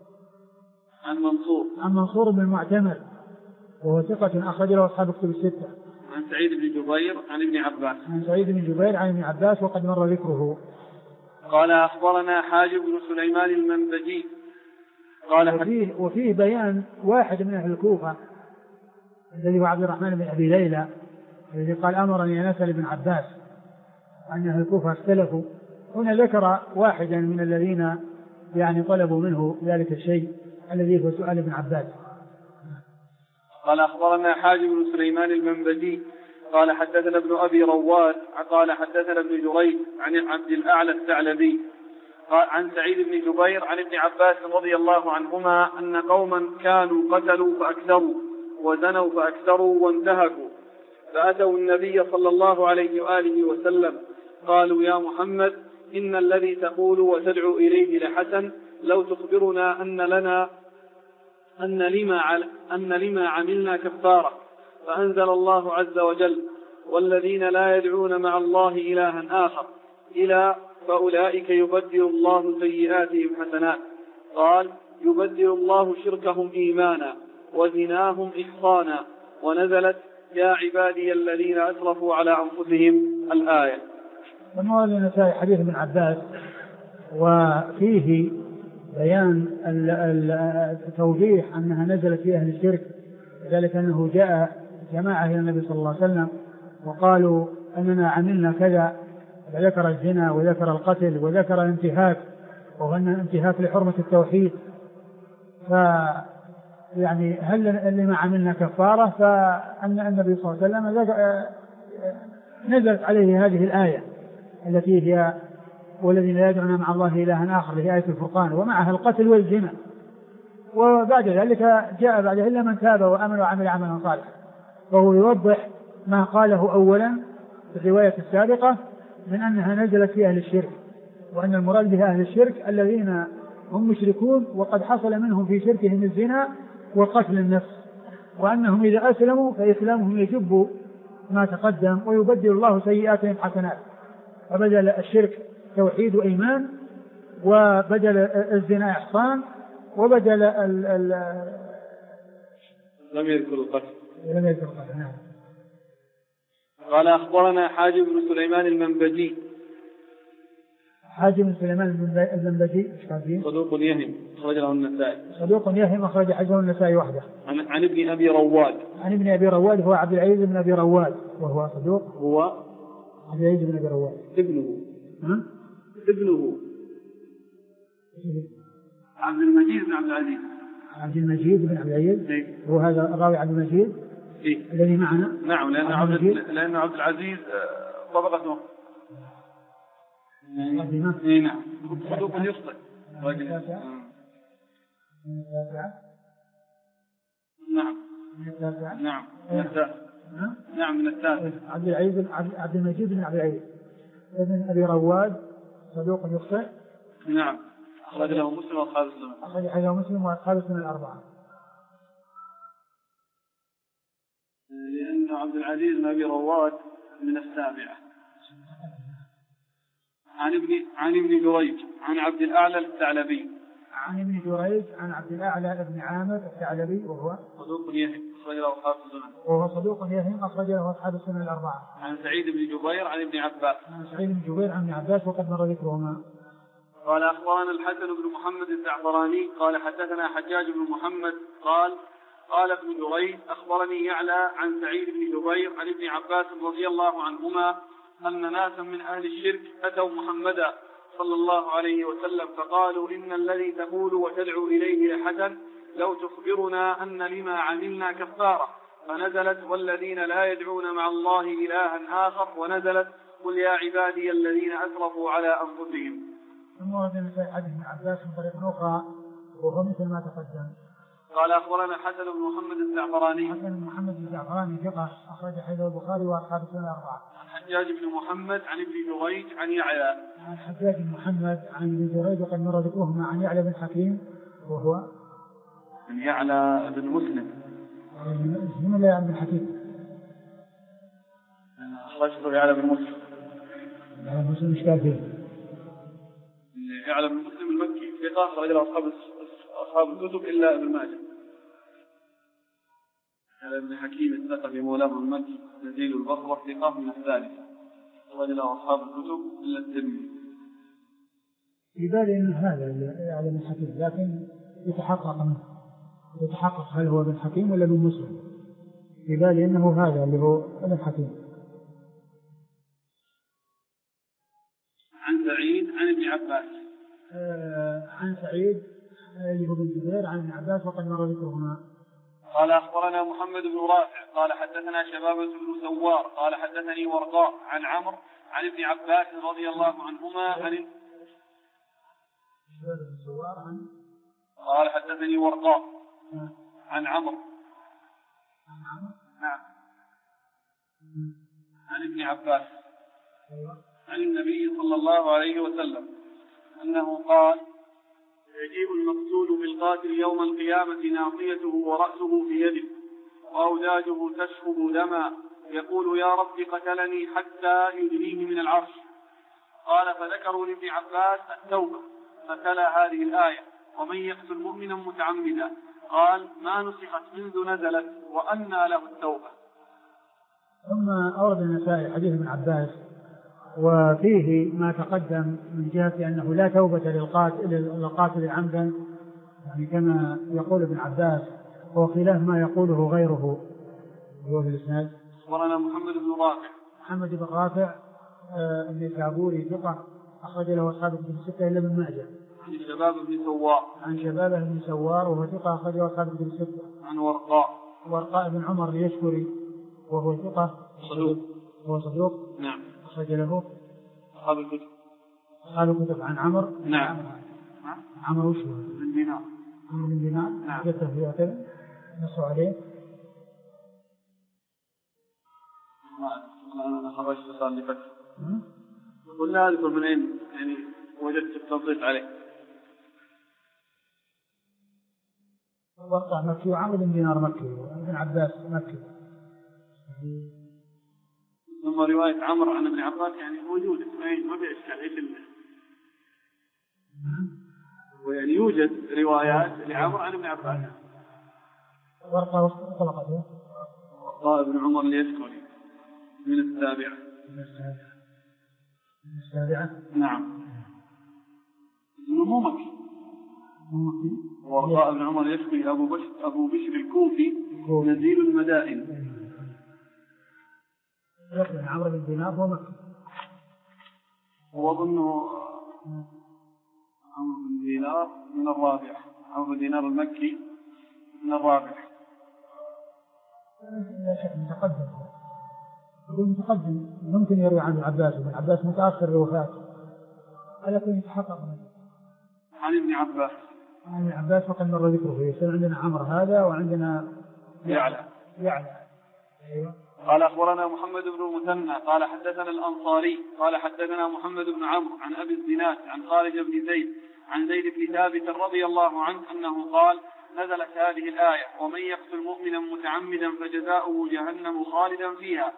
عن منصور بن المعتمر وهو ثقة أخرج له أصحاب الكتب الستة. عن سعيد بن جبير عن ابن عباس. عن سعيد بن جبير عن ابن عباس وقد مر ذكره. قال أخبرنا حاجب بن سليمان المنبجي قال وفيه بيان واحد من أهل الكوفة الذي هو عبد الرحمن بن أبي ليلى الذي قال أمرني أن أسأل ابن عباس أن أهل الكوفة اختلفوا. هنا ذكر واحدا من الذين يعني طلبوا منه ذلك الشيء الذي هو سؤال ابن عباس. قال أخبرنا حاجب بن سليمان المنبجي قال حدثنا ابن أبي رواد قال حدثنا ابن جريج عن عبد الأعلى الثعلبي عن سعيد بن جبير عن ابن عباس رضي الله عنهما أن قوما كانوا قتلوا فأكثروا وزنوا فأكثروا وانتهكوا فأتوا النبي صلى الله عليه وآله وسلم قالوا يا محمد إن الذي تقول وتدعو إليه لحسن لو تخبرنا أن لما عملنا كفارة. فأنزل الله عز وجل والذين لا يدعون مع الله إلها آخر إلى فأولئك يبدل الله سيئاتهم حسنات. قال يبدل الله شركهم إيمانا وزناهم إحصانا. ونزلت يا عبادي الذين أسرفوا على أنفسهم الآية. ونورد النسائي حديث ابن عباس وفيه بيان التوضيح أنها نزلت في أهل الشرك، ذلك أنه جاء جماعة إلى النبي صلى الله عليه وسلم وقالوا أننا عملنا كذا، وذكر الزنا وذكر القتل وذكر الانتهاك وأن انتهاك لحرمة التوحيد، يعني هل لما عملنا كفارة؟ فأن النبي صلى الله عليه وسلم نزلت عليه هذه الآية التي هي والذين لا يدعون مع الله إلها آخر في آية الفرقان ومعها القتل والزنا. وبعد ذلك جاء بعد إلا من تاب وآمن وعمل عملا صالحا، فهو يوضح ما قاله أولا في الرواية السابقة من أنها نزلت في أهل الشرك، وأن المراد بها أهل الشرك الذين هم مشركون وقد حصل منهم في شركهم الزنا وقتل النفس، وأنهم إذا أسلموا فإسلامهم يجب ما تقدم ويبدل الله سيئاتهم حسنات. فبدل الشرك توحيد وإيمان، وبدل الزنا إحصان، وبدل لم يذكر القتل. نعم. قال أخبرنا حاجب بن سليمان المنبجي. حاجب بن سليمان المنبجي صدوق يهم أخرج له النسائي. صدوق يهم أخرج حجه النسائي وحده. عن ابن أبي رواد. عن ابن أبي رواد هو عبد العزيز بن أبي رواد وهو صدوق. هو عبد العزيز بن أبي رواد ابنه. عبد المجيد بن عبد العزيز. عبد المجيد بن عبد العزيز هو هذا الراوي عبد المجيد الذي معنا. نعم، لأن عبد العزيز طبقته. نعم صدوق يخطئ. نعم من التاسع. عبد المجيد بن عبد العزيز ابن أبي رواد صدوق يخطئ. نعم أخرج له مسلم وأصحاب السنن. أخرج له مسلم وأصحاب السنن الأربعة. لأن عبد العزيز بن أبي رواد من السابعة. عن ابن جريج عن عبد الأعلى الثعلبي عن ابن جريج عن عبد الأعلى بن عامر الثعلبي وهو صدوق يهم أخرج له أصحاب السنن. وهو صدوق يهم أخرج له أصحاب السنن الأربعة. عن سعيد بن جبير عن ابن عباس. عن سعيد بن جبير عن ابن عباس وقد مر ذكرهما. قال أخبرنا الحسن بن محمد الزعفراني قال حدثنا حجاج بن محمد قال ابن جريج أخبرني يعلى عن سعيد بن جبير عن ابن عباس رضي الله عنهما أن ناسا من أهل الشرك أتوا محمدا صلى الله عليه وسلم فقالوا إن الذي تقول وتدعو إليه لحسن لو تخبرنا أن لما عملنا كفارة، فنزلت والذين لا يدعون مع الله إلها آخر، ونزلت قل يا عبادي الذين أسرفوا على أنفسهم. ثم ورد في حديث ابن عباس من طريق أخرى وهو مثل ما تقدم. قال أخبرنا الحسن بن محمد الزعفراني. حسن بن محمد الزعفراني ثقة أخرج حديث البخاري وأصحاب السنن الأربعة. عن حجاج بن محمد عن ابن جريج عن يعلى. عن حجاج بن محمد عن ابن جريج وقد مر ذكرهما عن يعلى بن حكيم وهو يعلى بن مسلم. من يعلى بن حكيم؟ أخرجه يعلى بن مسلم. يعلى بن مسلم إشكال فيه. يعلى بن مسلم المكي ثقة أخرج له أصحاب الكتب إلا ابن ماجه. يعلى بن حكيم الثقفي مولاه المكي نزيل البصرة ثقة من الثالثة أخرج له أصحاب الكتب إلا الترمذي. في بالي أن هذا يعلى بن حكيم لكن يتحقق هل هو بن حكيم ولا بن مسلم. في بالي أنه هذا اللي هو بن حكيم. عن سعيد عن ابن عباس. عن سعيد اللي هو بن جبير عن ابن عباس وقد مر ذكرهما. قال أخبرنا محمد بن رافع قال حدثنا شبابة بن سوار قال حدثني ورقاء عن عمرو عن ابن عباس رضي الله عنهما قال حدثني ورقاء عن عمرو نعم عن ابن عباس عن النبي صلى الله عليه وسلم أنه قال يجيء المقتول بالقاتل يوم القيامة ناصيته ورأسه في يده وأوداجه تشخب دما يقول يا رب قتلني حتى يدنيه من العرش. قال فذكروا لابن عباس التوبة فتلا هذه الآية ومن يقتل مؤمنا متعمدا قال ما نسخت منذ نزلت وأنى له التوبة. ثم أورد النسائي حديث ابن عباس وفيه ما تقدم من جهة أنه لا توبة للقاتل عمدا يعني كما يقول ابن عباس هو خلاف ما يقوله غيره. هو في الإسناد أخبرنا محمد بن رافع النيسابوري ثقة أخرج له أصحاب الكتب الستة إلا ابن ماجه. عن شباب بن سوار وهو ثقة أخرج له أصحاب الكتب الستة. عن ورقاء بن عمر اليشكري وهو ثقة صدوق نعم أخرج له أصحاب الكتب. عن عمرو نعم عمرو وشو بن دينار نعم جته في أكل نصوا عليه. أنا خرجت صار لي فترة قلنا أذكر من أين يعني وجدت التنصيص عليه. وقع مكي وعمرو بن دينار مكي وابن عباس مكي. ثم رواية عمرو عن ابن عباس يعني موجودة ما بإشكال إيش ويعني يوجد روايات لعمرو عن ابن عباس. ورقاء بن عمر اليشكري من السابعة. نعم مو مكي. ورقاء بن عمر اليشكري أبو بشر الكوفي نزيل المدائن. لكن عمرو بن دينار هو مكي. وأظنه عمرو بن دينار من الرابع. عمرو بن دينار المكي من الرابع. لا شك متقدم ممكن يروي عن العباس وابن عباس متأخر الوفاة ولكن يتحقق عن ابن عباس وقد مر ذكره. يصير عندنا عمرو هذا وعندنا يعلى. أيوة. قال أخبرنا محمد بن المثنى قال حدثنا الأنصاري قال حدثنا محمد بن عمرو عن أبي الزناد عن خالد بن زيد عن زيد بن ثابت رضي الله عنه أنه قال نزلت هذه الآية ومن يقتل مؤمنا متعمدا فجزاؤه جهنم خالدا فيها.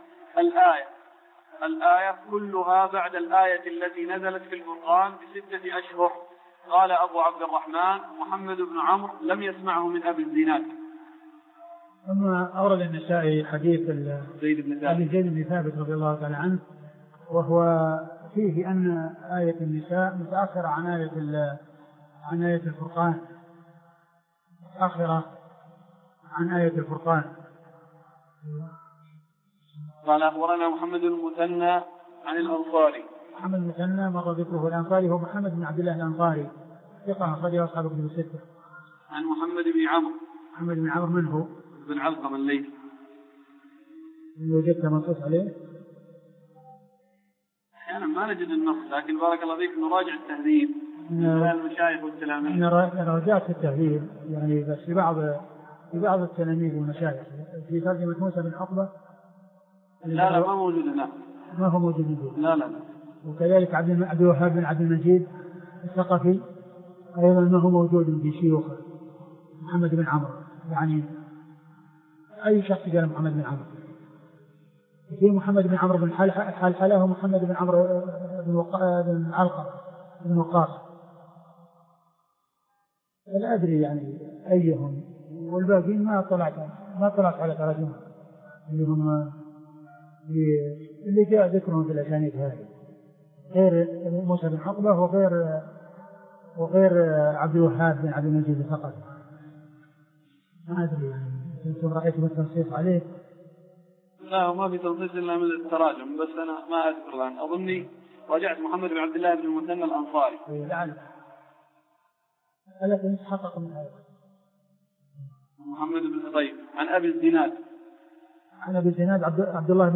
الآية كلها بعد الآية التي نزلت في القرآن ب6 أشهر قال أبو عبد الرحمن محمد بن عمرو لم يسمعه من أبي الزناد. ثم أورد النسائي حديث زيد بن ثابت رضي الله تعالى عنه، وهو فيه أن آية النساء متأخرة عن آية الفرقان، متأخرة عن آية الفرقان. قال أخبرنا محمد المثنى عن الأنصاري. محمد المثنى مر ذكره. الأنصاري هو محمد بن عبد الله الأنصاري، ثقة أخرجه أصحاب الكتب الستة. عن محمد بن عمرو. محمد بن عمرو من هو؟ بن علقمة الليثي. وجدت منصوص عليه؟ أحيانا ما نجد النص، لكن بارك الله فيك نراجع التهذيب من المشايخ والتلاميذ. أنا رجعت التهذيب يعني بس في بعض التلاميذ والمشايخ في ترجمة موسى بن عقبة. لا ما موجود هنا. ما هو موجود. لا. وكذلك عبد الوهاب بن عبد المجيد الثقفي أيضا ما هو موجود في شيوخه. محمد بن عمرو يعني أي شخص قال محمد بن عمرو. في محمد بن عمرو بن حلحلة ومحمد بن عمرو بن علقمة بن وقاص. لا أدري يعني أيهم، والباقين ما طلعت على تراجمهم اللي هم اللي جاء ذكرهم في الأسانيد هذه، غير موسى بن عقبة وغير عبد الوهاب بن عبد المجيد الثقفي. ما أدري يعني أنتم رأيتم التنصيص عليه؟ لا ما في تنصيص إلا من التراجم، بس أنا ما أذكر الآن. أظني رجعت محمد بن عبد الله بن المثنى الأنصاري. لعل ألا تحقق من هذا. محمد بن طيب عن أبي الزناد. عن أبي الزناد عبد الله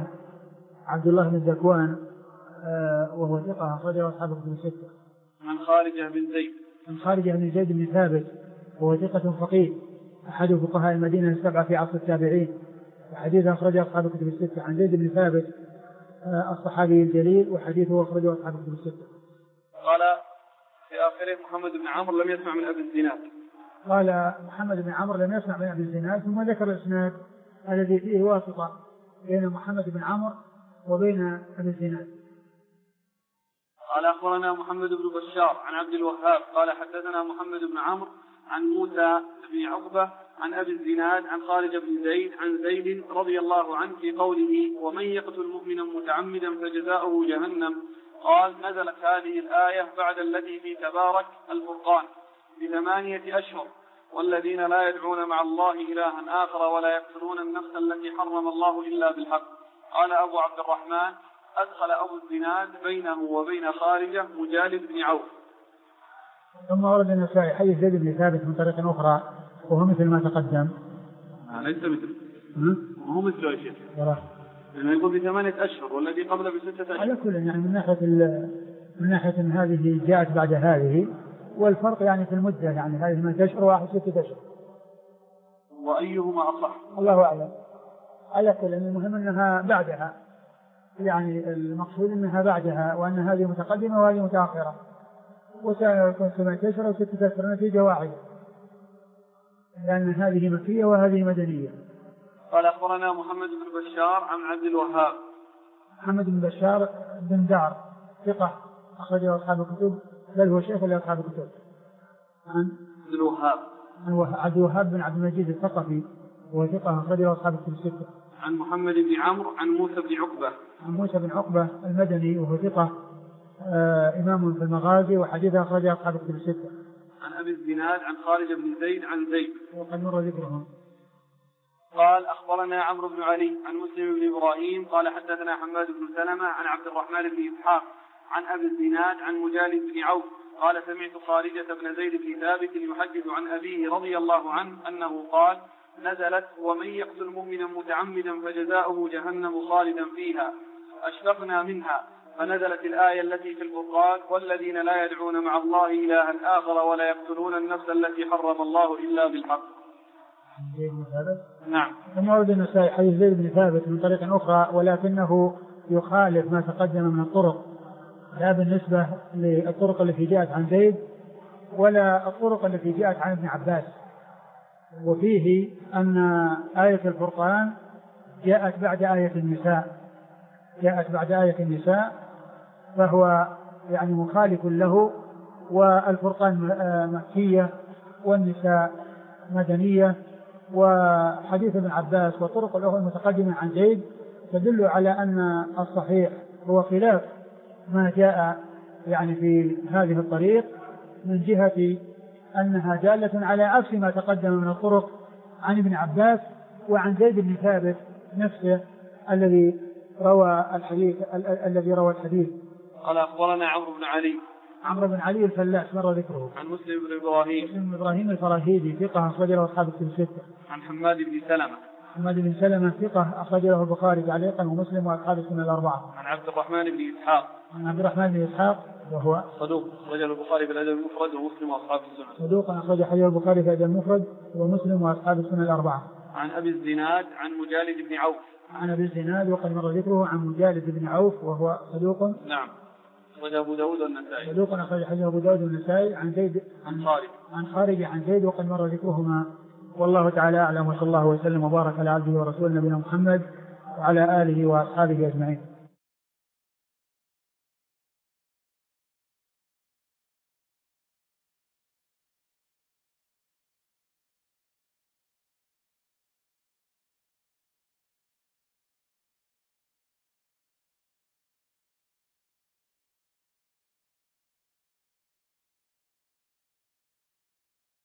بن ذكوان وهو ثقة أخرجه أصحاب الكتب الستة. عن خارجة بن زيد بن ثابت وهو ثقة فقيه أحد فقهاء المدينة السبعة في عصر التابعين، وحديثه أخرجه أصحاب الكتب الستة. عن زيد بن ثابت الصحابي الجليل، وحديثه أخرجه أصحاب الكتب الستة. قال في آخره محمد بن عمرو لم يسمع من أبي الزناد. قال محمد بن عمرو لم يسمع من أبي الزناد، ثم ذكر الإسناد الذي فيه واسطة بين محمد بن عمرو وبين أبي الزناد. قال أخبرنا محمد بن بشار عن عبد الوهاب قال حدثنا محمد بن عمرو عن موسى بن عقبة عن أبي الزناد عن خالد بن زيد عن زيد رضي الله عنه في قوله ومن يقتل مؤمنا متعمدا فجزاؤه جهنم. قال نزلت هذه الآية بعد التي في تبارك الفرقان ب8 أشهر والذين لا يدعون مع الله إلها آخر ولا يقتلون النفس التي حرم الله إلا بالحق. قال أبو عبد الرحمن أدخل أبو الزناد بينه وبين خارجة مجالد بن عوف. ثم ورد النسائي حديث زيد بن ثابت من طريق أخرى وهو مثل ما تقدم. ليس مثل وهو مثل أي شيء لأنه يقول ب8 أشهر والذي قبل ب6 أشهر. على كل يعني من ناحية أن هذه جاءت بعد هذه، والفرق يعني في المدة، يعني هذه 8 أشهر وواحد 6 أشهر. وأيهما أصح الله أعلم. على كل المهم أنها بعدها، يعني المقصود أنها بعدها، وأن هذه متقدمة وهذه متأخرة، وسيكون 8 أشهر أو 6 أشهر نتيجة واحدة، لأن هذه مكية وهذه مدنية. قال أخبرنا محمد بن بشار عن عبد الوهاب. محمد بن بشار بن دار ثقة أخرجه أصحاب الكتب، بل هو شيخ لأصحاب الكتب. عن عبد الوهاب بن عبد المجيد الثقفي وهو ثقة أخرجه أصحاب الكتب الستة. عن محمد بن عمرو عن موسى بن عقبة. عن موسى بن عقبة المدني وهو ثقة إمام في المغازي، وحديثه أخرجه أصحاب الكتب الستة. عن أبي الزناد عن خالد بن زيد عن زيد وقد مر ذكرهم. قال أخبرنا عمرو بن علي عن مسلم بن إبراهيم قال حدثنا حماد بن سلمة عن عبد الرحمن بن إسحاق عن أبي الزناد عن مجالد بن عوف قال سمعت خارجة بن زيد بن ثابت يحدث عن أبيه رضي الله عنه أنه قال نزلت ومن يقتل مؤمنا متعمدا فجزاؤه جهنم خالدا فيها أشفقنا منها، فنزلت الآية التي في الفرقان والذين لا يدعون مع الله إلها آخر ولا يقتلون النفس التي حرم الله إلا بالحق. نعم. ثم ورد النسائي حديث زيد بن ثابت من طريق أخرى، ولكنه يخالف ما تقدم من الطرق، لا بالنسبة للطرق التي جاءت عن زيد ولا الطرق التي جاءت عن ابن عباس. وفيه أن آية الفرقان جاءت بعد آية النساء، فهو يعني مخالف له والفرقان مكية والنساء مدنية. وحديث ابن عباس وطرق له المتقدمة عن زيد تدل على أن الصحيح هو خلاف ما جاء يعني في هذه الطريق من جهة أنها دالة على عكس ما تقدم من الطرق عن ابن عباس وعن زيد بن ثابت نفسه الذي روى الحديث. قال أخبرنا عمرو بن علي الفلاس مر ذكره. عن مسلم بن إبراهيم الفراهيدي ثقة أخرج له أصحاب الكتب الستة. عن حماد بن سلمة ثقة أخرج له البخاري تعليقا ومسلم وأصحاب السنة الأربعة. عن عبد الرحمن بن إسحاق وهو صدوق أخرج البخاري في الأدب المفرد ومسلم وأصحاب السنة. صدوق أخرج حديث البخاري في الأدب المفرد ومسلم وأصحاب السنة الأربعة. عن أبي الزناد عن مجالد بن عوف. عن أبي الزناد وقد مر ذكره عن مجالد بن عوف وهو صدوق. نعم. أخرج أبو داود والنسائي. صدوق أخرج حديث أبو داود والنسائي. عن زيد عن خارج عن زيد وقد مر ذكرهما. والله تعالى أعلم وصلى الله وسلم وبارك على عبده ورسوله نبينا محمد وعلى آله وأصحابه أجمعين.